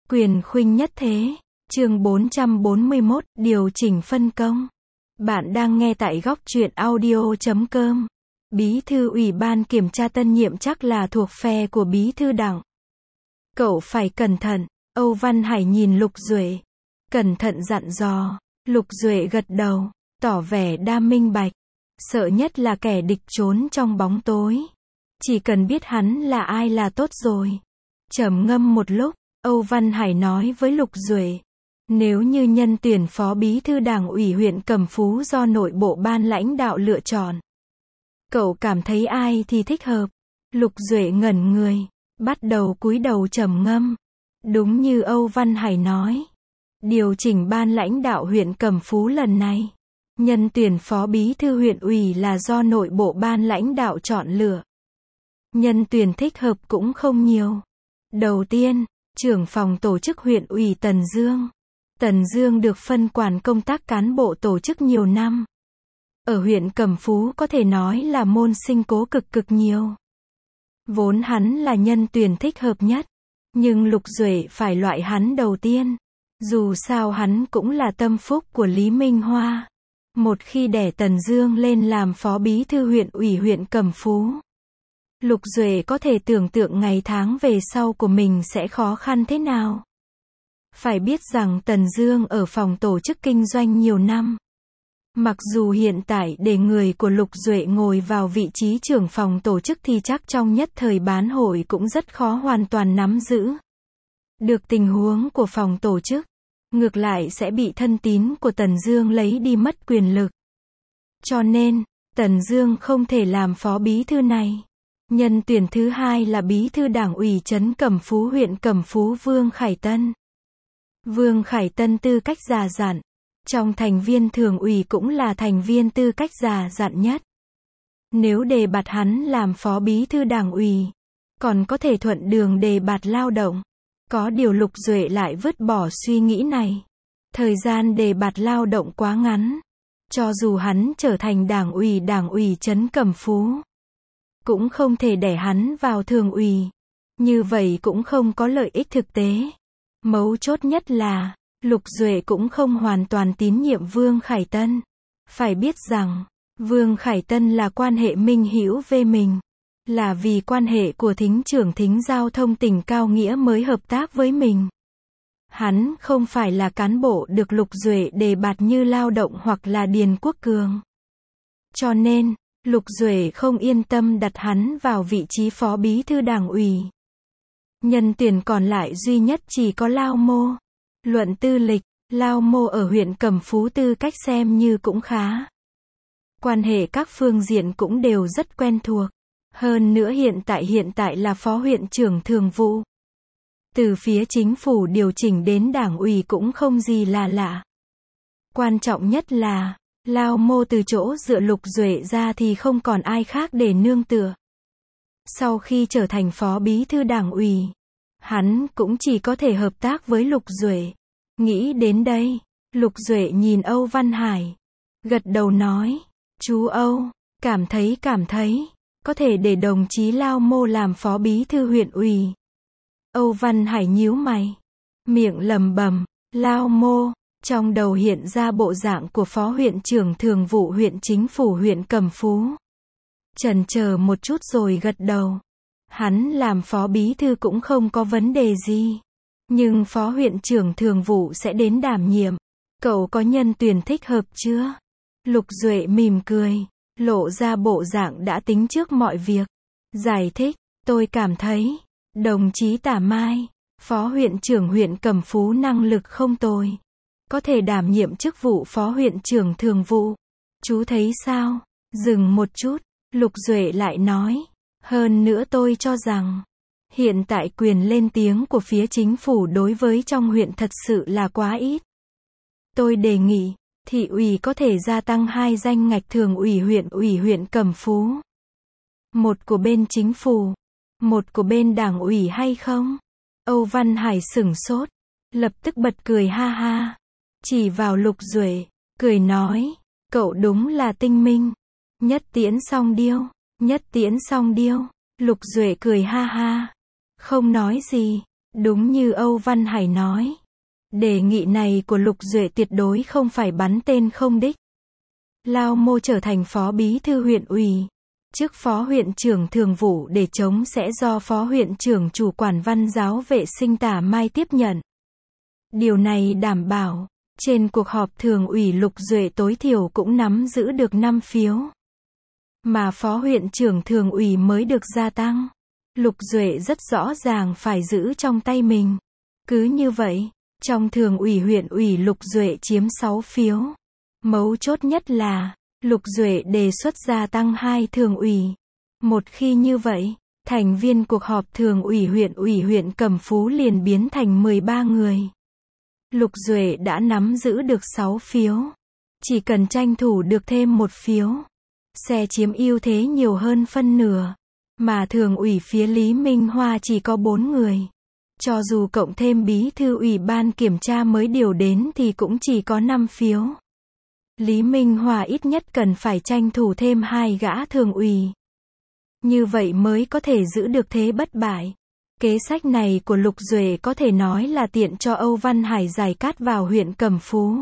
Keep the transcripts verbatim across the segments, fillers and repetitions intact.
Quyền khuynh nhất thế. Chương bốn trăm bốn mươi mốt, điều chỉnh phân công. Bạn đang nghe tại góc truyện audio chấm com. Bí thư ủy ban kiểm tra tân nhiệm chắc là thuộc phe của bí thư đảng. Cậu phải cẩn thận. Âu Văn Hải nhìn Lục Duệ. Cẩn thận dặn dò. Lục Duệ gật đầu, tỏ vẻ đa minh bạch. Sợ nhất là kẻ địch trốn trong bóng tối. Chỉ cần biết hắn là ai là tốt rồi. Trầm ngâm một lúc, Âu Văn Hải nói với Lục Duệ. Nếu như nhân tuyển phó bí thư đảng ủy huyện Cẩm Phú do nội bộ ban lãnh đạo lựa chọn, cậu cảm thấy ai thì thích hợp? Lục Duệ ngẩn người, bắt đầu cúi đầu trầm ngâm. Đúng như Âu Văn Hải nói, điều chỉnh ban lãnh đạo huyện Cẩm Phú lần này, nhân tuyển phó bí thư huyện ủy là do nội bộ ban lãnh đạo chọn lựa. Nhân tuyển thích hợp cũng không nhiều. Đầu tiên, trưởng phòng tổ chức huyện ủy Tần Dương. Tần Dương được phân quản công tác cán bộ tổ chức nhiều năm. Ở huyện Cẩm Phú có thể nói là môn sinh cố cực cực nhiều. Vốn hắn là nhân tuyển thích hợp nhất, nhưng Lục Duệ phải loại hắn đầu tiên. Dù sao hắn cũng là tâm phúc của Lý Minh Hoa. Một khi đẻ Tần Dương lên làm phó bí thư huyện ủy huyện Cẩm Phú, Lục Duệ có thể tưởng tượng ngày tháng về sau của mình sẽ khó khăn thế nào. Phải biết rằng Tần Dương ở phòng tổ chức kinh doanh nhiều năm. Mặc dù hiện tại để người của Lục Duệ ngồi vào vị trí trưởng phòng tổ chức thì chắc trong nhất thời bán hội cũng rất khó hoàn toàn nắm giữ được tình huống của phòng tổ chức. Ngược lại sẽ bị thân tín của Tần Dương lấy đi mất quyền lực. Cho nên, Tần Dương không thể làm phó bí thư này. Nhân tuyển thứ hai là bí thư đảng ủy trấn Cẩm Phú huyện Cẩm Phú Vương Khải Tân. Vương Khải Tân tư cách già dặn, trong thành viên thường ủy cũng là thành viên tư cách già dặn nhất. Nếu đề bạt hắn làm phó bí thư đảng ủy, còn có thể thuận đường đề bạt lao động. Có điều Lục Duệ lại vứt bỏ suy nghĩ này. Thời gian đề bạt lao động quá ngắn. Cho dù hắn trở thành đảng ủy đảng ủy trấn Cẩm Phú, cũng không thể đẩy hắn vào thường ủy. Như vậy cũng không có lợi ích thực tế. Mấu chốt nhất là, Lục Duệ cũng không hoàn toàn tín nhiệm Vương Khải Tân. Phải biết rằng, Vương Khải Tân là quan hệ minh hữu với mình. Là vì quan hệ của thính trưởng thính giao thông tỉnh Cao Nghĩa mới hợp tác với mình. Hắn không phải là cán bộ được Lục Duệ đề bạt như Lao động hoặc là Điền Quốc Cường. Cho nên, Lục Duệ không yên tâm đặt hắn vào vị trí phó bí thư đảng ủy. Nhân tuyển còn lại duy nhất chỉ có Lao Mô. Luận tư lịch, Lao Mô ở huyện Cẩm Phú tư cách xem như cũng khá. Quan hệ các phương diện cũng đều rất quen thuộc. Hơn nữa hiện tại hiện tại là phó huyện trưởng thường vụ. Từ phía chính phủ điều chỉnh đến đảng ủy cũng không gì là lạ. Quan trọng nhất là, Lao Mô từ chỗ dựa Lục Duệ ra thì không còn ai khác để nương tựa. Sau khi trở thành phó bí thư đảng ủy, hắn cũng chỉ có thể hợp tác với Lục Duệ. Nghĩ đến đây, Lục Duệ nhìn Âu Văn Hải, gật đầu nói, chú Âu, cảm thấy cảm thấy, có thể để đồng chí Lao Mô làm phó bí thư huyện ủy. Âu Văn Hải nhíu mày, miệng lẩm bẩm, Lao Mô, trong đầu hiện ra bộ dạng của phó huyện trưởng thường vụ huyện chính phủ huyện Cẩm Phú. Chần chờ một chút rồi gật đầu. Hắn làm phó bí thư cũng không có vấn đề gì. Nhưng phó huyện trưởng thường vụ sẽ đến đảm nhiệm. Cậu có nhân tuyển thích hợp chưa? Lục Duệ mỉm cười, lộ ra bộ dạng đã tính trước mọi việc. Giải thích, tôi cảm thấy, đồng chí Tả Mai, phó huyện trưởng huyện Cẩm Phú năng lực không tồi. Có thể đảm nhiệm chức vụ phó huyện trưởng thường vụ. Chú thấy sao? Dừng một chút, Lục Duệ lại nói. Hơn nữa tôi cho rằng, hiện tại quyền lên tiếng của phía chính phủ đối với trong huyện thật sự là quá ít. Tôi đề nghị, thị ủy có thể gia tăng hai danh ngạch thường ủy huyện ủy huyện Cẩm Phú. Một của bên chính phủ, một của bên đảng ủy hay không? Âu Văn Hải sửng sốt, lập tức bật cười ha ha. Chỉ vào Lục Duệ, cười nói, cậu đúng là tinh minh. Nhất tiễn song điêu, nhất tiễn song điêu. Lục Duệ cười ha ha, không nói gì. Đúng như Âu Văn Hải nói, đề nghị này của Lục Duệ tuyệt đối không phải bắn tên không đích. Lao Mô trở thành phó bí thư huyện ủy, chức phó huyện trưởng thường vụ để chống sẽ do phó huyện trưởng chủ quản văn giáo vệ sinh Tả Mai tiếp nhận. Điều này đảm bảo, trên cuộc họp thường ủy Lục Duệ tối thiểu cũng nắm giữ được năm phiếu. Mà phó huyện trưởng thường ủy mới được gia tăng. Lục Duệ rất rõ ràng phải giữ trong tay mình. Cứ như vậy, trong thường ủy huyện ủy Lục Duệ chiếm sáu phiếu. Mấu chốt nhất là, Lục Duệ đề xuất gia tăng hai thường ủy. Một khi như vậy, thành viên cuộc họp thường ủy huyện ủy huyện Cẩm Phú liền biến thành mười ba người. Lục Duệ đã nắm giữ được sáu phiếu. Chỉ cần tranh thủ được thêm một phiếu, sẽ chiếm ưu thế nhiều hơn phân nửa. Mà thường ủy phía Lý Minh Hoa chỉ có bốn người. Cho dù cộng thêm bí thư ủy ban kiểm tra mới điều đến thì cũng chỉ có năm phiếu. Lý Minh Hoa ít nhất cần phải tranh thủ thêm hai gã thường ủy. Như vậy mới có thể giữ được thế bất bại. Kế sách này của Lục Duệ có thể nói là tiện cho Âu Văn Hải giải cát vào huyện Cẩm Phú.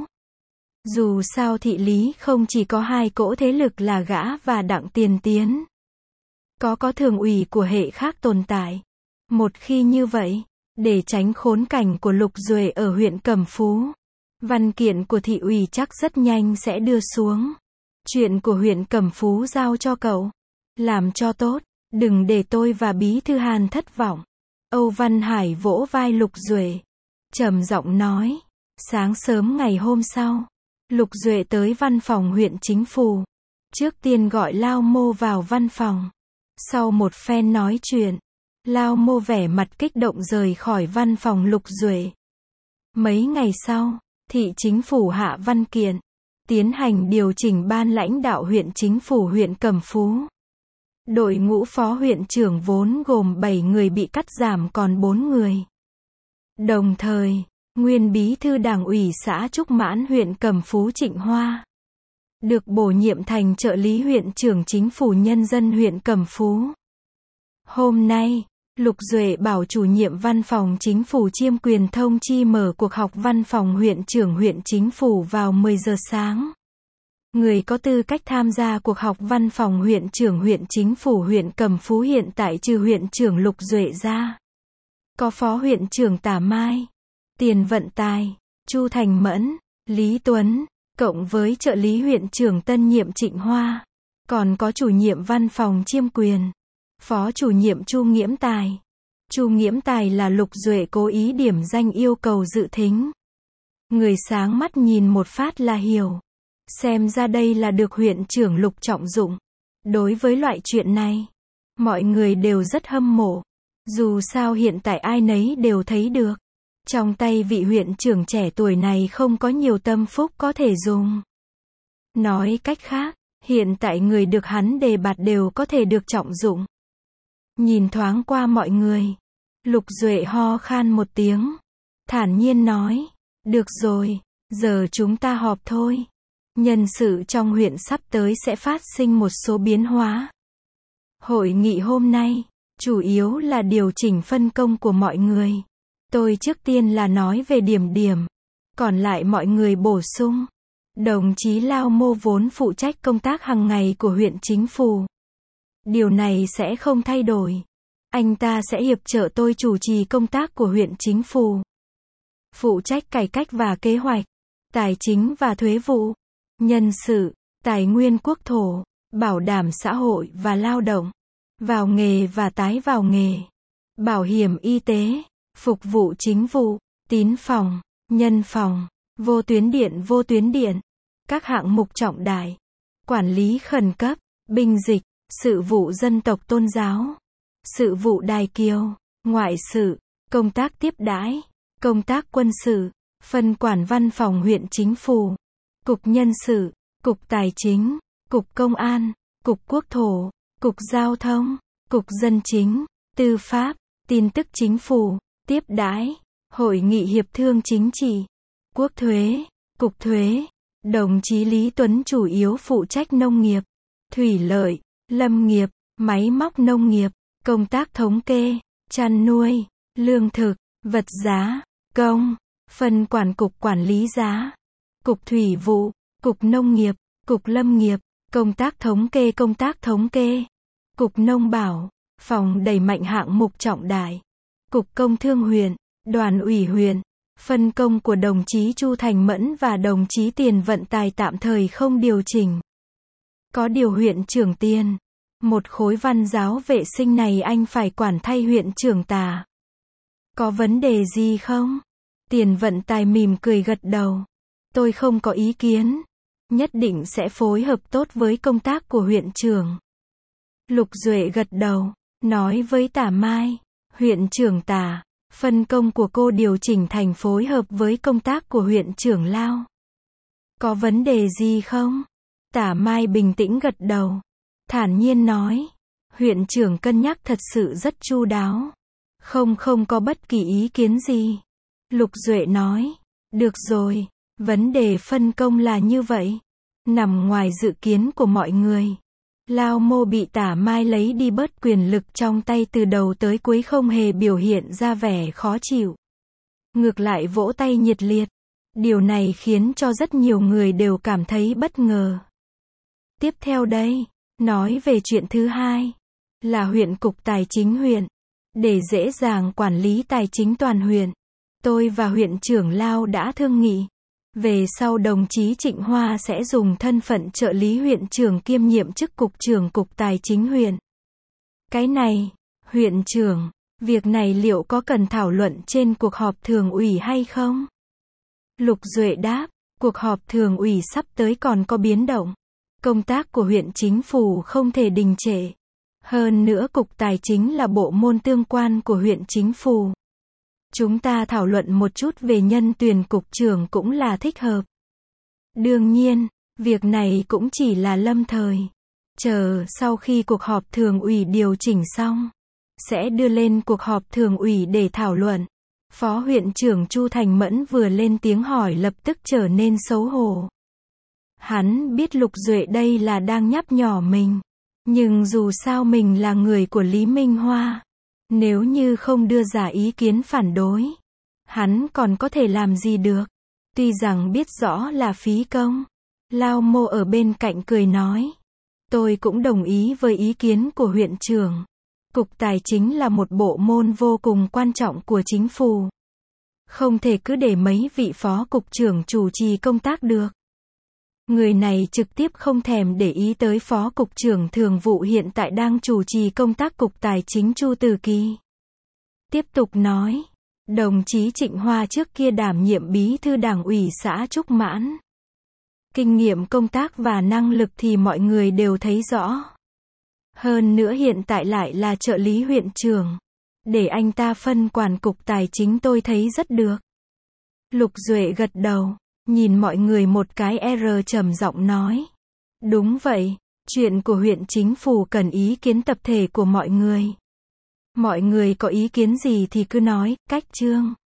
Dù sao thị lý không chỉ có hai cỗ thế lực là gã và Đặng Tiền Tiến. Có có thường ủy của hệ khác tồn tại. Một khi như vậy, để tránh khốn cảnh của Lục Duệ ở huyện Cẩm Phú, văn kiện của thị ủy chắc rất nhanh sẽ đưa xuống. Chuyện của huyện Cẩm Phú giao cho cậu. Làm cho tốt, đừng để tôi và Bí thư Hàn thất vọng. Âu Văn Hải vỗ vai Lục Duệ, trầm giọng nói. Sáng sớm ngày hôm sau, Lục Duệ tới văn phòng huyện chính phủ. Trước tiên gọi Lao Mô vào văn phòng. Sau một phen nói chuyện, Lao Mô vẻ mặt kích động rời khỏi văn phòng Lục Duệ. Mấy ngày sau, thị chính phủ hạ văn kiện, tiến hành điều chỉnh ban lãnh đạo huyện chính phủ huyện Cẩm Phú. Đội ngũ phó huyện trưởng vốn gồm bảy người bị cắt giảm còn bốn người. Đồng thời, nguyên bí thư đảng ủy xã Trúc Mãn huyện Cẩm Phú Trịnh Hoa được bổ nhiệm thành trợ lý huyện trưởng chính phủ nhân dân huyện Cẩm Phú. Hôm nay, Lục Duệ bảo chủ nhiệm văn phòng chính phủ chiêm quyền thông chi mở cuộc họp văn phòng huyện trưởng huyện chính phủ vào mười giờ sáng. Người có tư cách tham gia cuộc họp văn phòng huyện trưởng huyện chính phủ huyện Cẩm Phú hiện tại trừ huyện trưởng Lục Duệ ra. Có phó huyện trưởng Tả Mai, tiền vận tài, Chu Thành Mẫn, Lý Tuấn, cộng với trợ lý huyện trưởng tân nhiệm Trịnh Hoa. Còn có chủ nhiệm văn phòng chiêm quyền, phó chủ nhiệm Chu Nghiễm Tài. Chu Nghiễm Tài là Lục Duệ cố ý điểm danh yêu cầu dự thính. Người sáng mắt nhìn một phát là hiểu. Xem ra đây là được huyện trưởng Lục trọng dụng. Đối với loại chuyện này, mọi người đều rất hâm mộ. Dù sao hiện tại ai nấy đều thấy được. Trong tay vị huyện trưởng trẻ tuổi này không có nhiều tâm phúc có thể dùng. Nói cách khác, hiện tại người được hắn đề bạt đều có thể được trọng dụng. Nhìn thoáng qua mọi người, Lục Duệ ho khan một tiếng, thản nhiên nói, được rồi, giờ chúng ta họp thôi. Nhân sự trong huyện sắp tới sẽ phát sinh một số biến hóa. Hội nghị hôm nay, chủ yếu là điều chỉnh phân công của mọi người. Tôi trước tiên là nói về điểm điểm, còn lại mọi người bổ sung. Đồng chí Lao Mô vốn phụ trách công tác hàng ngày của huyện chính phủ. Điều này sẽ không thay đổi. Anh ta sẽ hiệp trợ tôi chủ trì công tác của huyện chính phủ. Phụ trách cải cách và kế hoạch, tài chính và thuế vụ, nhân sự, tài nguyên quốc thổ, bảo đảm xã hội và lao động, vào nghề và tái vào nghề, bảo hiểm y tế, phục vụ chính vụ, tín phòng, nhân phòng, vô tuyến điện vô tuyến điện, các hạng mục trọng đại, quản lý khẩn cấp, binh dịch, sự vụ dân tộc tôn giáo, sự vụ đài kiều, ngoại sự, công tác tiếp đãi, công tác quân sự, phân quản văn phòng huyện chính phủ, cục nhân sự, cục tài chính, cục công an, cục quốc thổ, cục giao thông, cục dân chính, tư pháp, tin tức chính phủ, tiếp đãi, hội nghị hiệp thương chính trị, quốc thuế, cục thuế. Đồng chí Lý Tuấn chủ yếu phụ trách nông nghiệp, thủy lợi, lâm nghiệp, máy móc nông nghiệp, công tác thống kê, chăn nuôi, lương thực, vật giá, công, phân quản cục quản lý giá, cục thủy vụ, cục nông nghiệp, cục lâm nghiệp, công tác thống kê công tác thống kê, cục nông bảo, phòng đẩy mạnh hạng mục trọng đại, cục công thương huyện, đoàn ủy huyện, phân công của đồng chí Chu Thành Mẫn và đồng chí Tiền vận tài tạm thời không điều chỉnh. Có điều huyện trưởng Tiền, một khối văn giáo vệ sinh này anh phải quản thay huyện trưởng Tà. Có vấn đề gì không? Tiền vận tài mỉm cười gật đầu. Tôi không có ý kiến. Nhất định sẽ phối hợp tốt với công tác của huyện trưởng. Lục Duệ gật đầu, nói với Tả Mai, huyện trưởng Tà, phân công của cô điều chỉnh thành phối hợp với công tác của huyện trưởng Lao. Có vấn đề gì không? Tả Mai bình tĩnh gật đầu, thản nhiên nói, huyện trưởng cân nhắc thật sự rất chu đáo. Không không có bất kỳ ý kiến gì. Lục Duệ nói, được rồi, vấn đề phân công là như vậy. Nằm ngoài dự kiến của mọi người. Lao Mô bị Tả Mai lấy đi bớt quyền lực trong tay từ đầu tới cuối không hề biểu hiện ra vẻ khó chịu. Ngược lại vỗ tay nhiệt liệt. Điều này khiến cho rất nhiều người đều cảm thấy bất ngờ. Tiếp theo đây, nói về chuyện thứ hai, là huyện cục tài chính huyện. Để dễ dàng quản lý tài chính toàn huyện, tôi và huyện trưởng Lao đã thương nghị. Về sau đồng chí Trịnh Hoa sẽ dùng thân phận trợ lý huyện trưởng kiêm nhiệm chức cục trưởng cục tài chính huyện. Cái này, huyện trưởng, việc này liệu có cần thảo luận trên cuộc họp thường ủy hay không? Lục Duệ đáp, cuộc họp thường ủy sắp tới còn có biến động. Công tác của huyện chính phủ không thể đình trệ. Hơn nữa cục tài chính là bộ môn tương quan của huyện chính phủ. Chúng ta thảo luận một chút về nhân tuyển cục trưởng cũng là thích hợp. Đương nhiên, việc này cũng chỉ là lâm thời. Chờ sau khi cuộc họp thường ủy điều chỉnh xong, sẽ đưa lên cuộc họp thường ủy để thảo luận. Phó huyện trưởng Chu Thành Mẫn vừa lên tiếng hỏi lập tức trở nên xấu hổ. Hắn biết Lục Duệ đây là đang nhắc nhở mình. Nhưng dù sao mình là người của Lý Minh Hoa. Nếu như không đưa ra ý kiến phản đối, hắn còn có thể làm gì được. Tuy rằng biết rõ là phí công. Lao Mô ở bên cạnh cười nói. Tôi cũng đồng ý với ý kiến của huyện trưởng. Cục tài chính là một bộ môn vô cùng quan trọng của chính phủ. Không thể cứ để mấy vị phó cục trưởng chủ trì công tác được. Người này trực tiếp không thèm để ý tới phó cục trưởng thường vụ hiện tại đang chủ trì công tác cục tài chính Chu Từ Kỳ. Tiếp tục nói, đồng chí Trịnh Hoa trước kia đảm nhiệm bí thư đảng ủy xã Trúc Mãn. Kinh nghiệm công tác và năng lực thì mọi người đều thấy rõ. Hơn nữa hiện tại lại là trợ lý huyện trưởng. Để anh ta phân quản cục tài chính tôi thấy rất được. Lục Duệ gật đầu, nhìn mọi người một cái R trầm giọng nói. Đúng vậy, chuyện của huyện chính phủ cần ý kiến tập thể của mọi người. Mọi người có ý kiến gì thì cứ nói, cách chương.